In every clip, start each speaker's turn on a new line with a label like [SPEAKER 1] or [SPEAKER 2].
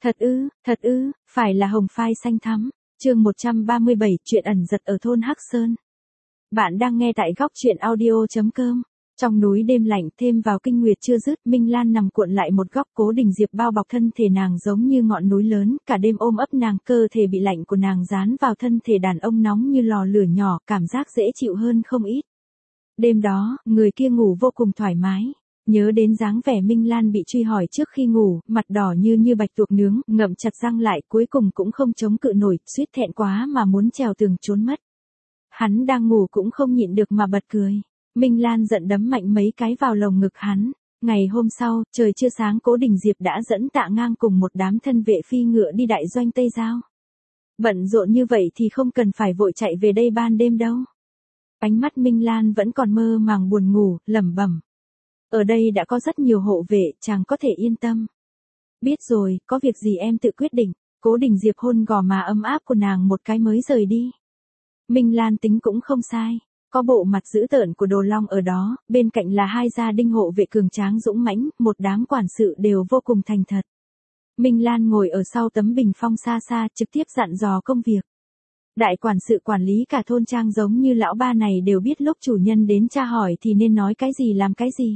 [SPEAKER 1] Thật ư, phải là hồng phai xanh thắm. Chương 137, chuyện ẩn giật ở thôn Hắc Sơn. Bạn đang nghe tại góc truyện audio.com. Trong núi đêm lạnh thêm vào kinh nguyệt chưa dứt, Minh Lan nằm cuộn lại một góc, Cố Đình Diệp bao bọc thân thể nàng giống như ngọn núi lớn, cả đêm ôm ấp nàng, cơ thể bị lạnh của nàng dán vào thân thể đàn ông nóng như lò lửa nhỏ, cảm giác dễ chịu hơn không ít. Đêm đó, người kia ngủ vô cùng thoải mái. Nhớ đến dáng vẻ Minh Lan bị truy hỏi trước khi ngủ, mặt đỏ như bạch tuộc nướng, ngậm chặt răng lại, cuối cùng cũng không chống cự nổi, suýt thẹn quá mà muốn trèo tường trốn mất. Hắn đang ngủ cũng không nhịn được mà bật cười. Minh Lan giận đấm mạnh mấy cái vào lồng ngực hắn. Ngày hôm sau, trời chưa sáng, Cố Đình Diệp đã dẫn Tạ Ngang cùng một đám thân vệ phi ngựa đi đại doanh Tây Giao. Bận rộn như vậy thì không cần phải vội chạy về đây ban đêm đâu. Ánh mắt Minh Lan vẫn còn mơ màng buồn ngủ, lẩm bẩm. Ở đây đã có rất nhiều hộ vệ, chàng có thể yên tâm. Biết rồi, có việc gì em tự quyết định. Cố Đình Diệp hôn gò má ấm áp của nàng một cái mới rời đi. Minh Lan tính cũng không sai. Có bộ mặt dữ tợn của Đồ Long ở đó, bên cạnh là hai gia đinh hộ vệ cường tráng dũng mãnh, một đám quản sự đều vô cùng thành thật. Minh Lan ngồi ở sau tấm bình phong xa xa, trực tiếp dặn dò công việc. Đại quản sự quản lý cả thôn trang giống như lão ba này đều biết lúc chủ nhân đến tra hỏi thì nên nói cái gì làm cái gì.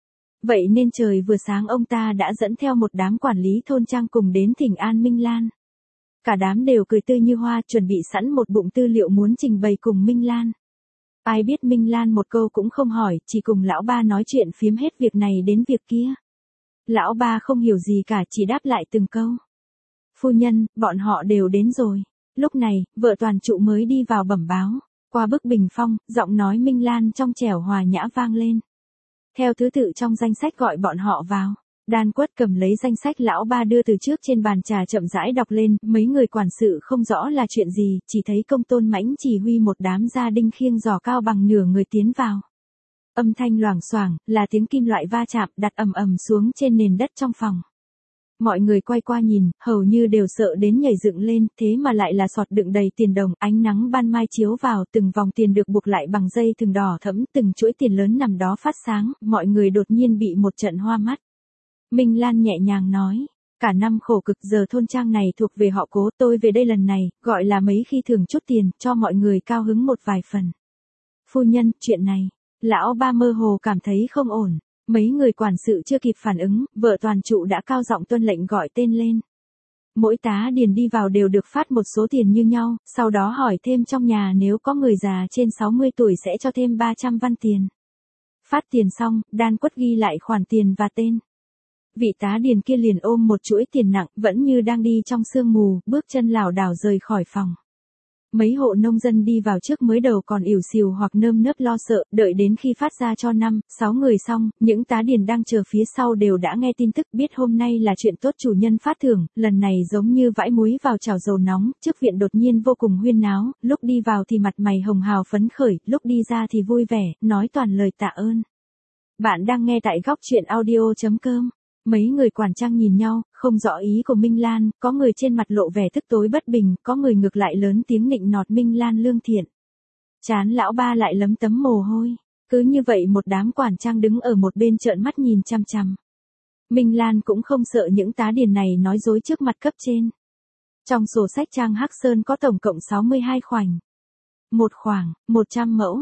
[SPEAKER 1] Vậy nên trời vừa sáng ông ta đã dẫn theo một đám quản lý thôn trang cùng đến thỉnh an Minh Lan. Cả đám đều cười tươi như hoa, chuẩn bị sẵn một bụng tư liệu muốn trình bày cùng Minh Lan. Ai biết Minh Lan một câu cũng không hỏi, chỉ cùng lão ba nói chuyện phiếm hết việc này đến việc kia. Lão ba không hiểu gì cả, chỉ đáp lại từng câu. Phu nhân, bọn họ đều đến rồi. Lúc này, vợ toàn trụ mới đi vào bẩm báo. Qua bức bình phong, giọng nói Minh Lan trong trẻo hòa nhã vang lên. Theo thứ tự trong danh sách gọi bọn họ vào. Đan Quất cầm lấy danh sách lão ba đưa từ trước trên bàn trà chậm rãi đọc lên, mấy người quản sự không rõ là chuyện gì, chỉ thấy Công Tôn Mãnh chỉ huy một đám gia đinh khiêng giỏ cao bằng nửa người tiến vào. Âm thanh loảng xoảng, là tiếng kim loại va chạm đặt ầm ầm xuống trên nền đất trong phòng. Mọi người quay qua nhìn, hầu như đều sợ đến nhảy dựng lên, thế mà lại là sọt đựng đầy tiền đồng, ánh nắng ban mai chiếu vào, từng vòng tiền được buộc lại bằng dây thừng đỏ thẫm, từng chuỗi tiền lớn nằm đó phát sáng, mọi người đột nhiên bị một trận hoa mắt. Minh Lan nhẹ nhàng nói, cả năm khổ cực giờ thôn trang này thuộc về họ Cố, tôi về đây lần này, gọi là mấy khi thưởng chút tiền, cho mọi người cao hứng một vài phần. Phu nhân, chuyện này, lão ba mơ hồ cảm thấy không ổn. Mấy người quản sự chưa kịp phản ứng, vợ toàn trụ đã cao giọng tuân lệnh gọi tên lên. Mỗi tá điền đi vào đều được phát một số tiền như nhau, sau đó hỏi thêm trong nhà nếu có người già trên 60 tuổi sẽ cho thêm 300 văn tiền. Phát tiền xong, Đan Quất ghi lại khoản tiền và tên. Vị tá điền kia liền ôm một chuỗi tiền nặng, vẫn như đang đi trong sương mù, bước chân lảo đảo rời khỏi phòng. Mấy hộ nông dân đi vào trước mới đầu còn ỉu xìu hoặc nơm nớp lo sợ, đợi đến khi phát ra cho 5-6 người xong, những tá điền đang chờ phía sau đều đã nghe tin tức biết hôm nay là chuyện tốt chủ nhân phát thưởng, lần này giống như vãi muối vào chảo dầu nóng, trước viện đột nhiên vô cùng huyên náo, lúc đi vào thì mặt mày hồng hào phấn khởi, lúc đi ra thì vui vẻ, nói toàn lời tạ ơn. Bạn đang nghe tại góc truyện audio.com. Mấy người quản trang nhìn nhau, không rõ ý của Minh Lan, có người trên mặt lộ vẻ tức tối bất bình, có người ngược lại lớn tiếng nịnh nọt Minh Lan lương thiện. Chán lão ba lại lấm tấm mồ hôi. Cứ như vậy một đám quản trang đứng ở một bên trợn mắt nhìn chằm chằm. Minh Lan cũng không sợ những tá điền này nói dối trước mặt cấp trên. Trong sổ sách trang Hắc Sơn có tổng cộng 62 khoảnh. Một khoảng, 100 mẫu,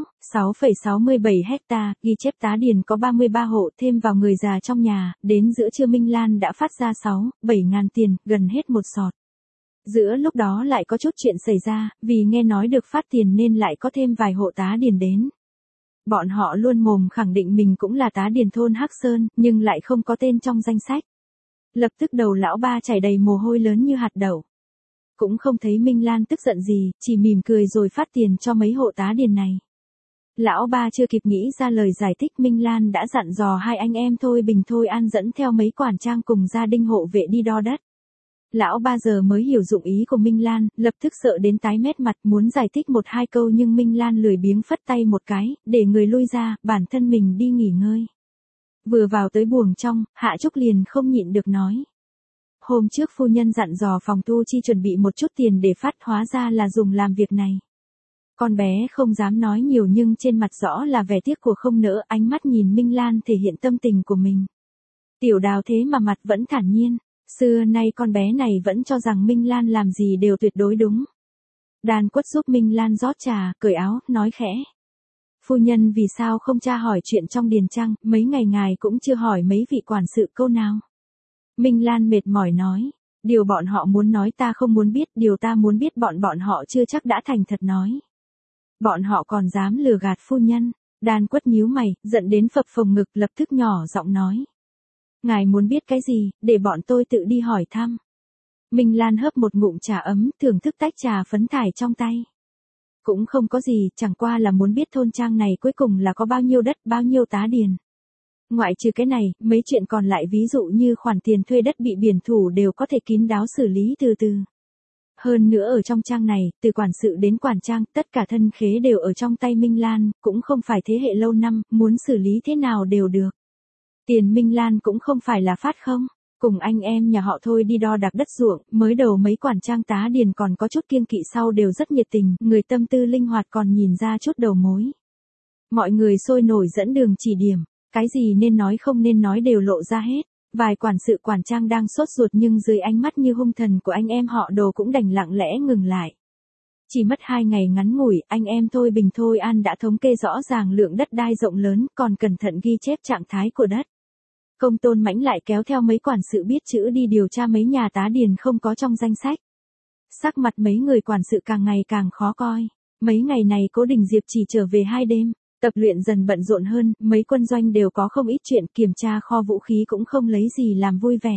[SPEAKER 1] 6,67 hecta, ghi chép tá điền có 33 hộ thêm vào người già trong nhà, đến giữa trưa Minh Lan đã phát ra 6-7 ngàn tiền, gần hết một sọt. Giữa lúc đó lại có chút chuyện xảy ra, vì nghe nói được phát tiền nên lại có thêm vài hộ tá điền đến. Bọn họ luôn mồm khẳng định mình cũng là tá điền thôn Hắc Sơn, nhưng lại không có tên trong danh sách. Lập tức đầu lão ba chảy đầy mồ hôi lớn như hạt đậu. Cũng không thấy Minh Lan tức giận gì, chỉ mỉm cười rồi phát tiền cho mấy hộ tá điền này. Lão ba chưa kịp nghĩ ra lời giải thích, Minh Lan đã dặn dò hai anh em Thôi Bình Thôi An dẫn theo mấy quản trang cùng gia đinh hộ vệ đi đo đất. Lão ba giờ mới hiểu dụng ý của Minh Lan, lập tức sợ đến tái mét mặt muốn giải thích một hai câu nhưng Minh Lan lười biếng phất tay một cái, để người lui ra, bản thân mình đi nghỉ ngơi. Vừa vào tới buồng trong, Hạ Trúc liền không nhịn được nói. Hôm trước phu nhân dặn dò phòng tu chi chuẩn bị một chút tiền để phát, hóa ra là dùng làm việc này. Con bé không dám nói nhiều nhưng trên mặt rõ là vẻ tiếc của không nỡ, ánh mắt nhìn Minh Lan thể hiện tâm tình của mình. Tiểu Đào thế mà mặt vẫn thản nhiên. Xưa nay con bé này vẫn cho rằng Minh Lan làm gì đều tuyệt đối đúng. Đan Quất giúp Minh Lan rót trà, cởi áo, nói khẽ. Phu nhân vì sao không tra hỏi chuyện trong điền trang, mấy ngày ngài cũng chưa hỏi mấy vị quản sự câu nào. Minh Lan mệt mỏi nói, điều bọn họ muốn nói ta không muốn biết, điều ta muốn biết bọn họ chưa chắc đã thành thật nói. Bọn họ còn dám lừa gạt phu nhân. Đan Quất nhíu mày, giận đến phập phồng ngực, lập tức nhỏ giọng nói. Ngài muốn biết cái gì, để bọn tôi tự đi hỏi thăm. Minh Lan hớp một ngụm trà ấm, thưởng thức tách trà phấn thải trong tay. Cũng không có gì, chẳng qua là muốn biết thôn trang này cuối cùng là có bao nhiêu đất, bao nhiêu tá điền. Ngoại trừ cái này, mấy chuyện còn lại ví dụ như khoản tiền thuê đất bị biển thủ đều có thể kín đáo xử lý từ từ. Hơn nữa ở trong trang này, từ quản sự đến quản trang, tất cả thân khế đều ở trong tay Minh Lan, cũng không phải thế hệ lâu năm, muốn xử lý thế nào đều được. Tiền Minh Lan cũng không phải là phát không. Cùng anh em nhà họ thôi đi đo đạc đất ruộng, mới đầu mấy quản trang tá điền còn có chút kiêng kỵ, sau đều rất nhiệt tình, người tâm tư linh hoạt còn nhìn ra chút đầu mối. Mọi người sôi nổi dẫn đường chỉ điểm, cái gì nên nói không nên nói đều lộ ra hết. Vài quản sự quản trang đang sốt ruột nhưng dưới ánh mắt như hung thần của anh em họ Đồ cũng đành lặng lẽ ngừng lại. Chỉ mất 2 ngày ngắn ngủi, anh em Thôi Bình Thôi An đã thống kê rõ ràng lượng đất đai rộng lớn, còn cẩn thận ghi chép trạng thái của đất. Công Tôn Mãnh lại kéo theo mấy quản sự biết chữ đi điều tra mấy nhà tá điền không có trong danh sách. Sắc mặt mấy người quản sự càng ngày càng khó coi. Mấy ngày này Cố Đình Diệp chỉ trở về 2 đêm, tập luyện dần bận rộn hơn, mấy quân doanh đều có không ít chuyện, kiểm tra kho vũ khí cũng không lấy gì làm vui vẻ.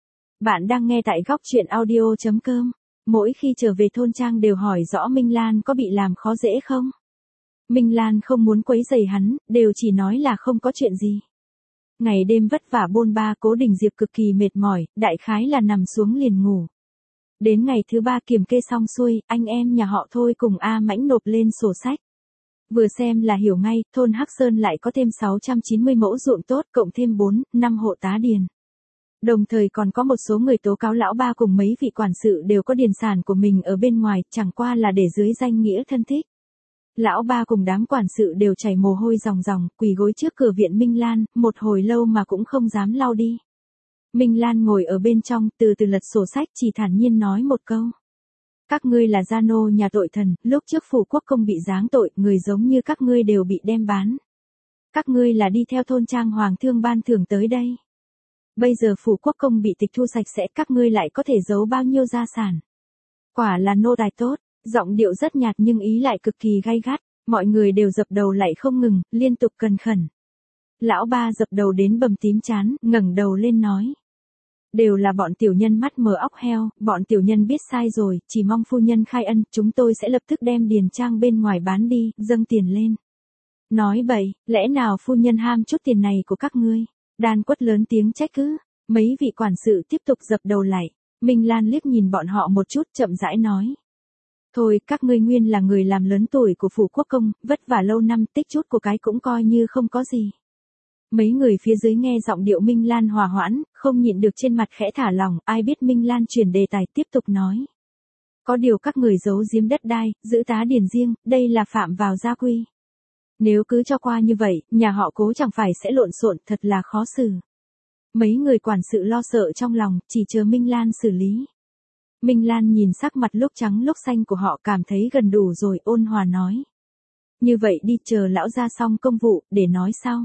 [SPEAKER 1] Bạn đang nghe tại góc truyện audio.com. Mỗi khi trở về thôn trang đều hỏi rõ Minh Lan có bị làm khó dễ không. Minh Lan không muốn quấy rầy hắn, đều chỉ nói là không có chuyện gì. Ngày đêm vất vả bôn ba, Cố Đình Diệp cực kỳ mệt mỏi, đại khái là nằm xuống liền ngủ. Đến ngày thứ 3 kiểm kê xong xuôi, anh em nhà họ Thôi cùng A Mãnh nộp lên sổ sách. Vừa xem là hiểu ngay, thôn Hắc Sơn lại có thêm 690 mẫu ruộng tốt, cộng thêm 4-5 hộ tá điền. Đồng thời còn có một số người tố cáo lão ba cùng mấy vị quản sự đều có điền sản của mình ở bên ngoài, chẳng qua là để dưới danh nghĩa thân thích. Lão ba cùng đám quản sự đều chảy mồ hôi ròng ròng, quỳ gối trước cửa viện Minh Lan, một hồi lâu mà cũng không dám lau đi. Minh Lan ngồi ở bên trong, từ từ lật sổ sách, chỉ thản nhiên nói một câu. Các ngươi là gia nô nhà tội thần, lúc trước phủ quốc công bị giáng tội, người giống như các ngươi đều bị đem bán. Các ngươi là đi theo thôn trang hoàng thương ban thưởng tới đây. Bây giờ phủ quốc công bị tịch thu sạch sẽ, các ngươi lại có thể giấu bao nhiêu gia sản. Quả là nô tài tốt. Giọng điệu rất nhạt nhưng ý lại cực kỳ gay gắt, mọi người đều dập đầu lại không ngừng, liên tục cần khẩn. Lão ba dập đầu đến bầm tím trán, ngẩng đầu lên nói. Đều là bọn tiểu nhân mắt mờ óc heo, bọn tiểu nhân biết sai rồi, chỉ mong phu nhân khai ân, chúng tôi sẽ lập tức đem điền trang bên ngoài bán đi, dâng tiền lên. Nói bậy, lẽ nào phu nhân ham chút tiền này của các ngươi? Đan Quất lớn tiếng trách cứ, mấy vị quản sự tiếp tục dập đầu lại. Minh Lan liếc nhìn bọn họ một chút, chậm rãi nói. Thôi, các ngươi nguyên là người làm lớn tuổi của phủ quốc công, vất vả lâu năm, tích chút của cái cũng coi như không có gì. Mấy người phía dưới nghe giọng điệu Minh Lan hòa hoãn, không nhịn được trên mặt khẽ thả lỏng, ai biết Minh Lan chuyển đề tài tiếp tục nói. Có điều các người giấu giếm đất đai, giữ tá điền riêng, đây là phạm vào gia quy. Nếu cứ cho qua như vậy, nhà họ Cố chẳng phải sẽ lộn xộn, thật là khó xử. Mấy người quản sự lo sợ trong lòng, chỉ chờ Minh Lan xử lý. Minh Lan nhìn sắc mặt lúc trắng lúc xanh của họ, cảm thấy gần đủ rồi, ôn hòa nói. Như vậy đi, chờ lão ra xong công vụ, để nói sau.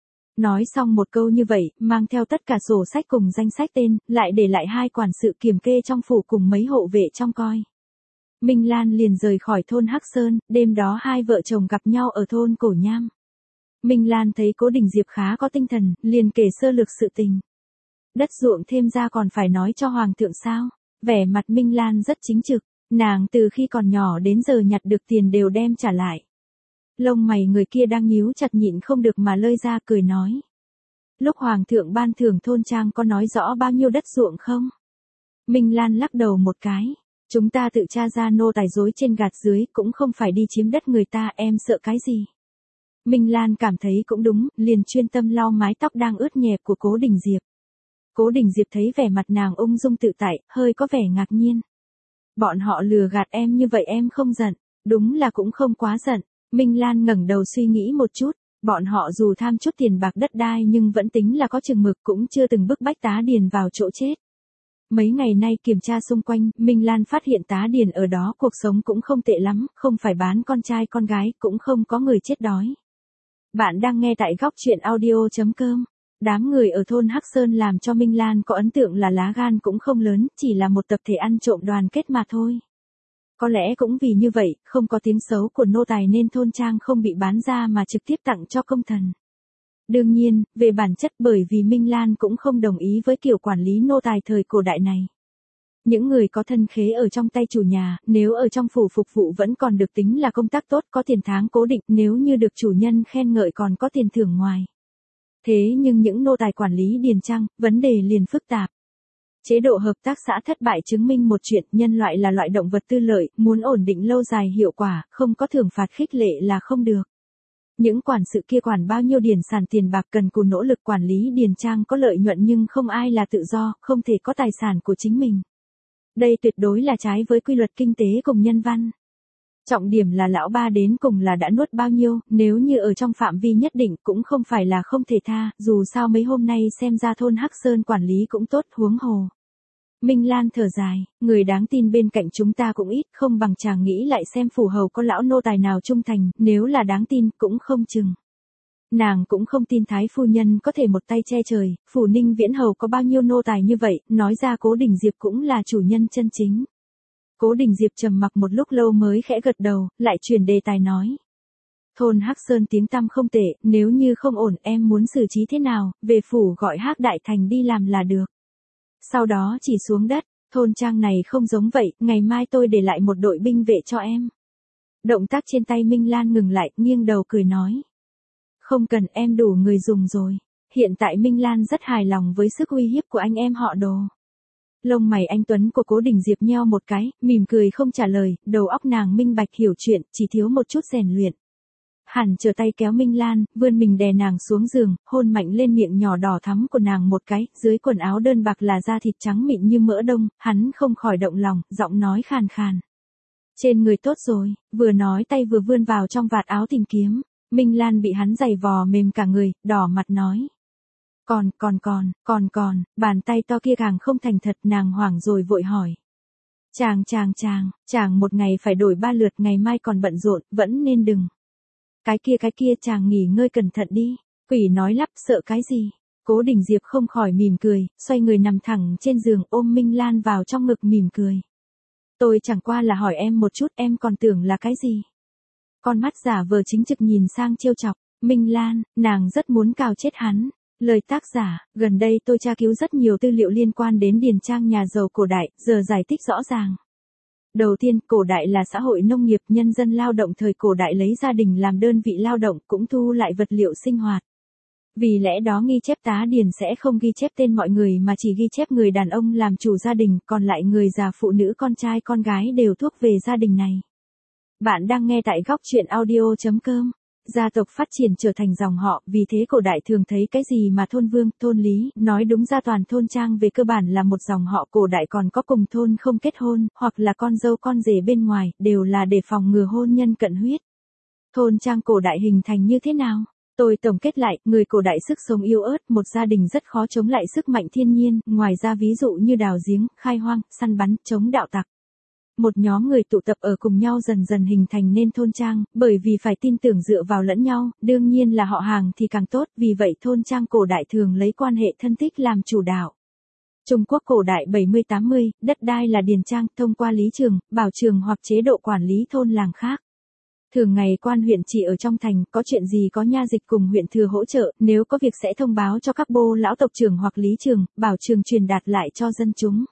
[SPEAKER 1] Nói xong một câu như vậy, mang theo tất cả sổ sách cùng danh sách tên, lại để lại 2 quản sự kiểm kê trong phủ cùng mấy hộ vệ trong coi. Minh Lan liền rời khỏi thôn Hắc Sơn, đêm đó 2 vợ chồng gặp nhau ở thôn Cổ Nham. Minh Lan thấy Cố Đình Diệp khá có tinh thần, liền kể sơ lược sự tình. Đất ruộng thêm ra còn phải nói cho hoàng thượng sao? Vẻ mặt Minh Lan rất chính trực, nàng từ khi còn nhỏ đến giờ nhặt được tiền đều đem trả lại. Lông mày người kia đang nhíu chặt nhịn không được mà lơi ra, cười nói. Lúc hoàng thượng ban thưởng thôn trang có nói rõ bao nhiêu đất ruộng không? Minh Lan lắc đầu một cái. Chúng ta tự tra ra nô tài dối trên gạt dưới, cũng không phải đi chiếm đất người ta, em sợ cái gì? Minh Lan cảm thấy cũng đúng, liền chuyên tâm lau mái tóc đang ướt nhẹp của Cố Đình Diệp. Cố Đình Diệp thấy vẻ mặt nàng ung dung tự tại, hơi có vẻ ngạc nhiên. Bọn họ lừa gạt em như vậy em không giận, đúng là cũng không quá giận. Minh Lan ngẩng đầu suy nghĩ một chút, bọn họ dù tham chút tiền bạc đất đai nhưng vẫn tính là có chừng mực, cũng chưa từng bức bách tá điền vào chỗ chết. mấy ngày nay kiểm tra xung quanh, Minh Lan phát hiện tá điền ở đó cuộc sống cũng không tệ lắm, không phải bán con trai con gái, cũng không có người chết đói. Bạn đang nghe tại góc chuyện audio.com. Đám người ở thôn Hắc Sơn làm cho Minh Lan có ấn tượng là lá gan cũng không lớn, chỉ là một tập thể ăn trộm đoàn kết mà thôi. Có lẽ cũng vì như vậy, không có tiếng xấu của nô tài nên thôn trang không bị bán ra mà trực tiếp tặng cho công thần. Đương nhiên, về bản chất bởi vì Minh Lan cũng không đồng ý với kiểu quản lý nô tài thời cổ đại này. Những người có thân khế ở trong tay chủ nhà, nếu ở trong phủ phục vụ vẫn còn được tính là công tác tốt, có tiền tháng cố định, nếu như được chủ nhân khen ngợi còn có tiền thưởng ngoài. Thế nhưng những nô tài quản lý điền trang, vấn đề liền phức tạp. Chế độ hợp tác xã thất bại chứng minh một chuyện, nhân loại là loại động vật tư lợi, muốn ổn định lâu dài hiệu quả, không có thưởng phạt khích lệ là không được. Những quản sự kia quản bao nhiêu điền sản tiền bạc, cần cù nỗ lực quản lý điền trang có lợi nhuận, nhưng không ai là tự do, không thể có tài sản của chính mình. Đây tuyệt đối là trái với quy luật kinh tế cùng nhân văn. Trọng điểm là lão ba đến cùng là đã nuốt bao nhiêu, nếu như ở trong phạm vi nhất định cũng không phải là không thể tha, dù sao mấy hôm nay xem ra thôn Hắc Sơn quản lý cũng tốt, huống hồ. Minh Lan thở dài, người đáng tin bên cạnh chúng ta cũng ít, không bằng chàng nghĩ lại xem phủ hầu có lão nô tài nào trung thành, nếu là đáng tin cũng không chừng. Nàng cũng không tin Thái phu nhân có thể một tay che trời, phủ Ninh Viễn hầu có bao nhiêu nô tài như vậy, nói ra Cố Đình Diệp cũng là chủ nhân chân chính. Cố Đình Diệp trầm mặc một lúc lâu mới khẽ gật đầu, lại chuyển đề tài nói. Thôn Hắc Sơn tiếng tăm không tệ, nếu như không ổn em muốn xử trí thế nào, về phủ gọi Hắc Đại Thành đi làm là được. Sau đó chỉ xuống đất, thôn trang này không giống vậy, ngày mai tôi để lại một đội binh vệ cho em. Động tác trên tay Minh Lan ngừng lại, nghiêng đầu cười nói. Không cần, em đủ người dùng rồi. Hiện tại Minh Lan rất hài lòng với sức uy hiếp của anh em họ Đồ. Lông mày anh tuấn của Cố Đình Diệp nheo một cái, mỉm cười không trả lời, đầu óc nàng minh bạch hiểu chuyện, chỉ thiếu một chút rèn luyện. Hàn trở tay kéo Minh Lan, vươn mình đè nàng xuống giường, hôn mạnh lên miệng nhỏ đỏ thắm của nàng một cái, dưới quần áo đơn bạc là da thịt trắng mịn như mỡ đông, hắn không khỏi động lòng, giọng nói khàn khàn. Trên người tốt rồi, vừa nói tay vừa vươn vào trong vạt áo tìm kiếm. Minh Lan bị hắn giày vò mềm cả người, đỏ mặt nói. Còn, bàn tay to kia càng không thành thật, nàng hoảng rồi vội hỏi. Chàng một ngày phải đổi 3 lượt, ngày mai còn bận rộn, vẫn nên đừng. Cái kia chàng nghỉ ngơi cẩn thận đi, quỷ nói lắp, sợ cái gì. Cố Đình Diệp không khỏi mỉm cười, xoay người nằm thẳng trên giường ôm Minh Lan vào trong ngực mỉm cười. Tôi chẳng qua là hỏi em một chút, em còn tưởng là cái gì. Con mắt giả vờ chính trực nhìn sang trêu chọc, Minh Lan, nàng rất muốn cào chết hắn. Lời tác giả, gần đây tôi tra cứu rất nhiều tư liệu liên quan đến điền trang nhà giàu cổ đại, giờ giải thích rõ ràng. Đầu tiên, cổ đại là xã hội nông nghiệp, nhân dân lao động thời cổ đại lấy gia đình làm đơn vị lao động, cũng thu lại vật liệu sinh hoạt. Vì lẽ đó ghi chép tá điền sẽ không ghi chép tên mọi người mà chỉ ghi chép người đàn ông làm chủ gia đình, còn lại người già phụ nữ con trai con gái đều thuộc về gia đình này. Bạn đang nghe tại góc chuyện audio.com. Gia tộc phát triển trở thành dòng họ, vì thế cổ đại thường thấy cái gì mà thôn vương, thôn lý, nói đúng ra toàn thôn trang về cơ bản là một dòng họ. Cổ đại còn có cùng thôn không kết hôn, hoặc là con dâu con rể bên ngoài, đều là để phòng ngừa hôn nhân cận huyết. Thôn trang cổ đại hình thành như thế nào? Tôi tổng kết lại, người cổ đại sức sống yếu ớt, một gia đình rất khó chống lại sức mạnh thiên nhiên, ngoài ra ví dụ như đào giếng, khai hoang, săn bắn, chống đạo tặc. Một nhóm người tụ tập ở cùng nhau dần dần hình thành nên thôn trang, bởi vì phải tin tưởng dựa vào lẫn nhau, đương nhiên là họ hàng thì càng tốt, vì vậy thôn trang cổ đại thường lấy quan hệ thân thích làm chủ đạo. Trung Quốc cổ đại 70-80, đất đai là điền trang, thông qua lý trường, bảo trường hoặc chế độ quản lý thôn làng khác. Thường ngày quan huyện chỉ ở trong thành, có chuyện gì có nha dịch cùng huyện thừa hỗ trợ, nếu có việc sẽ thông báo cho các bô lão tộc trưởng hoặc lý trường, bảo trường truyền đạt lại cho dân chúng.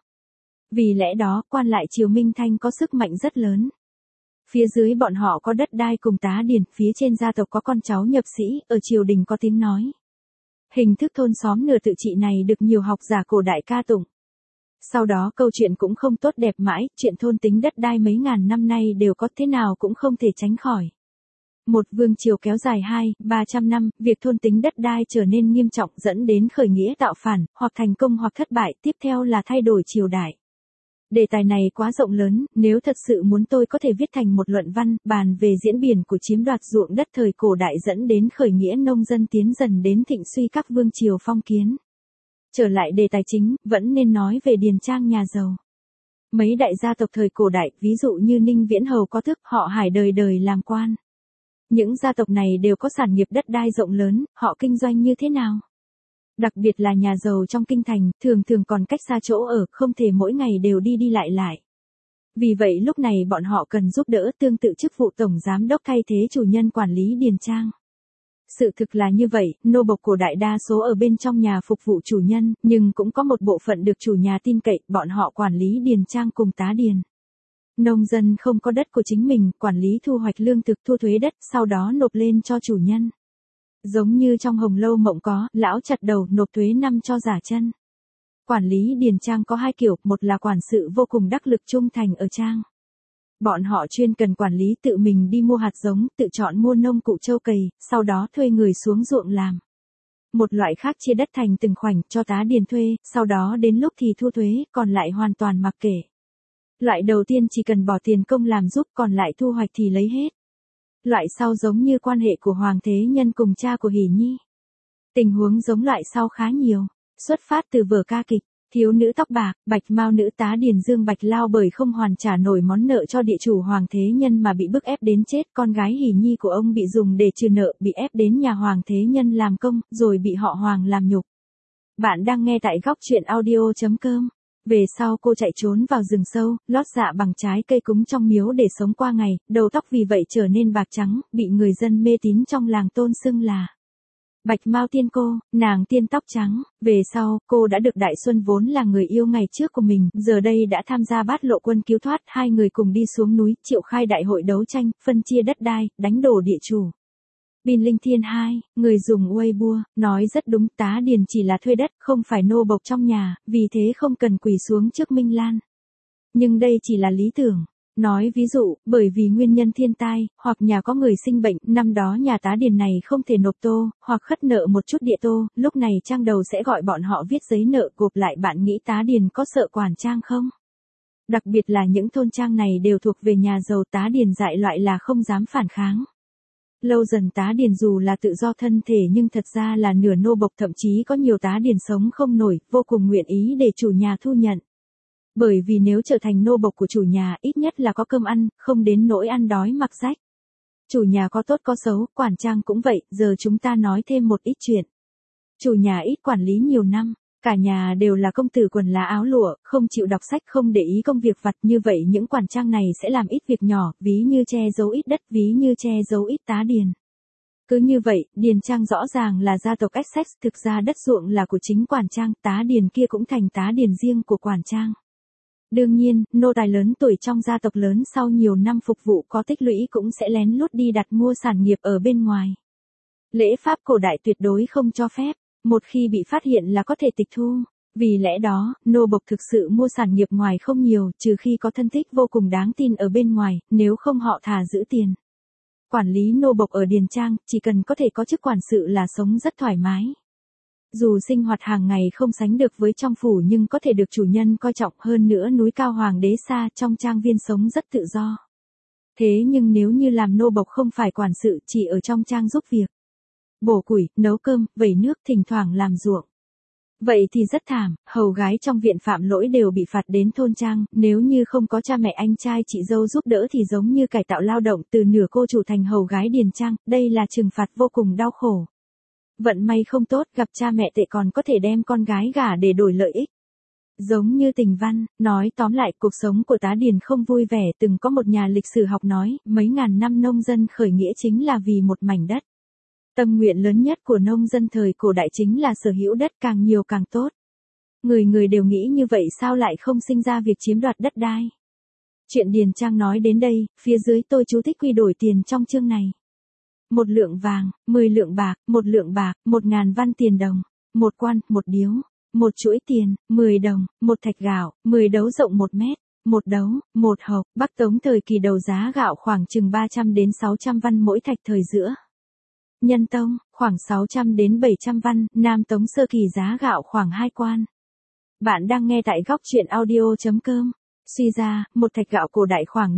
[SPEAKER 1] Vì lẽ đó, quan lại triều Minh Thanh có sức mạnh rất lớn. Phía dưới bọn họ có đất đai cùng tá điền, phía trên gia tộc có con cháu nhập sĩ, ở triều đình có tiếng nói. Hình thức thôn xóm nửa tự trị này được nhiều học giả cổ đại ca tụng. Sau đó câu chuyện cũng không tốt đẹp mãi, chuyện thôn tính đất đai mấy ngàn năm nay đều có, thế nào cũng không thể tránh khỏi. Một vương triều kéo dài 200-300 năm, việc thôn tính đất đai trở nên nghiêm trọng dẫn đến khởi nghĩa tạo phản, hoặc thành công hoặc thất bại, tiếp theo là thay đổi triều đại. Đề tài này quá rộng lớn, nếu thật sự muốn tôi có thể viết thành một luận văn, bàn về diễn biến của chiếm đoạt ruộng đất thời cổ đại dẫn đến khởi nghĩa nông dân tiến dần đến thịnh suy các vương triều phong kiến. Trở lại đề tài chính, vẫn nên nói về điền trang nhà giàu. Mấy đại gia tộc thời cổ đại, ví dụ như Ninh Viễn Hầu có thức, họ Hải đời đời làm quan. Những gia tộc này đều có sản nghiệp đất đai rộng lớn, họ kinh doanh như thế nào? Đặc biệt là nhà giàu trong kinh thành, thường thường còn cách xa chỗ ở, không thể mỗi ngày đều đi đi lại lại. Vì vậy lúc này bọn họ cần giúp đỡ, tương tự chức vụ tổng giám đốc thay thế chủ nhân quản lý điền trang. Sự thực là như vậy, nô bộc cổ đại đa số ở bên trong nhà phục vụ chủ nhân, nhưng cũng có một bộ phận được chủ nhà tin cậy, bọn họ quản lý điền trang cùng tá điền. Nông dân không có đất của chính mình, quản lý thu hoạch lương thực, thu thuế đất, sau đó nộp lên cho chủ nhân. Giống như trong Hồng Lâu Mộng có, lão chặt đầu, nộp thuế năm cho giả chân. Quản lý điền trang có hai kiểu, một là quản sự vô cùng đắc lực trung thành ở trang. Bọn họ chuyên cần quản lý tự mình đi mua hạt giống, tự chọn mua nông cụ trâu cày, sau đó thuê người xuống ruộng làm. Một loại khác chia đất thành từng khoảnh cho tá điền thuê, sau đó đến lúc thì thu thuế, còn lại hoàn toàn mặc kệ. Loại đầu tiên chỉ cần bỏ tiền công làm giúp, còn lại thu hoạch thì lấy hết. Loại sau giống như quan hệ của Hoàng Thế Nhân cùng cha của Hỷ Nhi. Tình huống giống loại sau khá nhiều, xuất phát từ vở ca kịch. Thiếu nữ tóc bạc, Bạch Mao nữ tá điền Dương Bạch Lao bởi không hoàn trả nổi món nợ cho địa chủ Hoàng Thế Nhân mà bị bức ép đến chết, con gái Hỷ Nhi của ông bị dùng để trừ nợ, bị ép đến nhà Hoàng Thế Nhân làm công, rồi bị họ Hoàng làm nhục. Bạn đang nghe tại góc truyện audio.com. Về sau cô chạy trốn vào rừng sâu, lót dạ bằng trái cây cúng trong miếu để sống qua ngày, đầu tóc vì vậy trở nên bạc trắng, bị người dân mê tín trong làng tôn xưng là Bạch Mao tiên cô, nàng tiên tóc trắng. Về sau, cô đã được Đại Xuân vốn là người yêu ngày trước của mình, giờ đây đã tham gia Bát Lộ quân cứu thoát, hai người cùng đi xuống núi, triệu khai đại hội đấu tranh, phân chia đất đai, đánh đổ địa chủ. Bin Linh Thiên 2, người dùng Weibo, nói rất đúng, tá điền chỉ là thuê đất, không phải nô bộc trong nhà, vì thế không cần quỳ xuống trước Minh Lan. Nhưng đây chỉ là lý tưởng. Nói ví dụ, bởi vì nguyên nhân thiên tai, hoặc nhà có người sinh bệnh, năm đó nhà tá điền này không thể nộp tô, hoặc khất nợ một chút địa tô, lúc này trang đầu sẽ gọi bọn họ viết giấy nợ gộp lại. Bạn nghĩ tá điền có sợ quản trang không? Đặc biệt là những thôn trang này đều thuộc về nhà giàu, tá điền dại loại là không dám phản kháng. Lâu dần tá điền dù là tự do thân thể nhưng thật ra là nửa nô bộc, thậm chí có nhiều tá điền sống không nổi, vô cùng nguyện ý để chủ nhà thu nhận. Bởi vì nếu trở thành nô bộc của chủ nhà, ít nhất là có cơm ăn, không đến nỗi ăn đói mặc rách. Chủ nhà có tốt có xấu, quản trang cũng vậy. Giờ chúng ta nói thêm một ít chuyện. Chủ nhà ít quản lý nhiều năm, cả nhà đều là công tử quần lá áo lụa, không chịu đọc sách, không để ý công việc vặt, như vậy những quản trang này sẽ làm ít việc nhỏ, ví như che giấu ít đất, ví như che giấu ít tá điền. Cứ như vậy, điền trang rõ ràng là gia tộc Essex, thực ra đất ruộng là của chính quản trang, tá điền kia cũng thành tá điền riêng của quản trang. Đương nhiên, nô tài lớn tuổi trong gia tộc lớn sau nhiều năm phục vụ có tích lũy cũng sẽ lén lút đi đặt mua sản nghiệp ở bên ngoài. Lễ pháp cổ đại tuyệt đối không cho phép, một khi bị phát hiện là có thể tịch thu. Vì lẽ đó, nô bộc thực sự mua sản nghiệp ngoài không nhiều, trừ khi có thân thích vô cùng đáng tin ở bên ngoài, nếu không họ thà giữ tiền. Quản lý nô bộc ở điền trang, chỉ cần có thể có chức quản sự là sống rất thoải mái. Dù sinh hoạt hàng ngày không sánh được với trong phủ nhưng có thể được chủ nhân coi trọng, hơn nữa núi cao hoàng đế xa, trong trang viên sống rất tự do. Thế nhưng nếu như làm nô bộc không phải quản sự, chỉ ở trong trang giúp việc, bổ củi, nấu cơm, vẩy nước, thỉnh thoảng làm ruộng, vậy thì rất thảm. Hầu gái trong viện phạm lỗi đều bị phạt đến thôn trang, nếu như không có cha mẹ anh trai chị dâu giúp đỡ thì giống như cải tạo lao động, từ nửa cô chủ thành hầu gái điền trang, đây là trừng phạt vô cùng đau khổ. Vận may không tốt, gặp cha mẹ tệ còn có thể đem con gái gả để đổi lợi ích. Giống như Tình Văn, nói tóm lại cuộc sống của tá điền không vui vẻ. Từng có một nhà lịch sử học nói, mấy ngàn năm nông dân khởi nghĩa chính là vì một mảnh đất. Tâm nguyện lớn nhất của nông dân thời cổ đại chính là sở hữu đất càng nhiều càng tốt. Người người đều nghĩ như vậy, sao lại không sinh ra việc chiếm đoạt đất đai. Chuyện điền trang nói đến đây, phía dưới tôi chú thích quy đổi tiền trong chương này. 1 lượng vàng, 10 lượng bạc, 1 lượng bạc, 1000 văn tiền đồng, 1 quan, 1 điếu, 1 chuỗi tiền, 10 đồng, 1 thạch gạo, 10 đấu rộng 1 mét, 1 đấu, 1 hộc. Bắc Tống thời kỳ đầu giá gạo khoảng chừng 300 đến 600 văn mỗi thạch. Thời giữa Nhân Tông, khoảng 600 đến 700 văn. Nam Tống sơ kỳ giá gạo khoảng 2 quan. Bạn đang nghe tại góc truyện audio.com. Suy ra, một thạch gạo cổ đại khoảng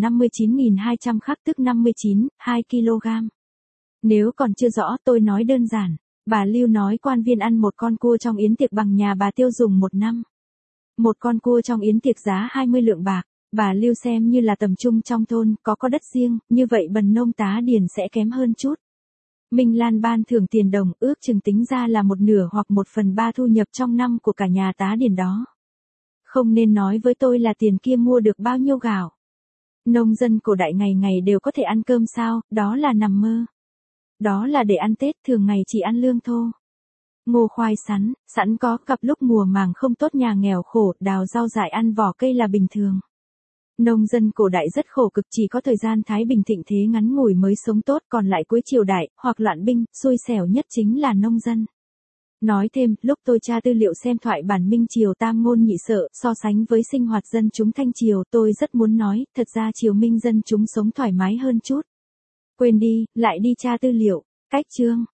[SPEAKER 1] 59.200 khắc, tức 2 kg. Nếu còn chưa rõ tôi nói đơn giản. Bà Lưu nói quan viên ăn một con cua trong yến tiệc bằng nhà bà tiêu dùng một năm. Một con cua trong yến tiệc giá 20 lượng bạc. Bà Lưu xem như là tầm trung trong thôn, có đất riêng, như vậy bần nông tá điền sẽ kém hơn chút. Minh Lan ban thưởng tiền đồng, ước chừng tính ra là 1/2 hoặc 1/3 thu nhập trong năm của cả nhà tá điền đó. Không nên nói với tôi là tiền kia mua được bao nhiêu gạo. Nông dân cổ đại ngày ngày đều có thể ăn cơm sao, đó là nằm mơ. Đó là để ăn Tết, thường ngày chỉ ăn lương thô. Ngô khoai sẵn có, gặp lúc mùa màng không tốt nhà nghèo khổ, đào rau dại ăn vỏ cây là bình thường. Nông dân cổ đại rất khổ cực, chỉ có thời gian thái bình thịnh thế ngắn ngủi mới sống tốt, còn lại cuối triều đại, hoặc loạn binh, xui xẻo nhất chính là nông dân. Nói thêm, lúc tôi tra tư liệu xem thoại bản Minh Triều Tam Ngôn Nhị Sợ, so sánh với sinh hoạt dân chúng Thanh Triều, tôi rất muốn nói, thật ra triều Minh dân chúng sống thoải mái hơn chút. Quên đi, lại đi tra tư liệu, cách chương.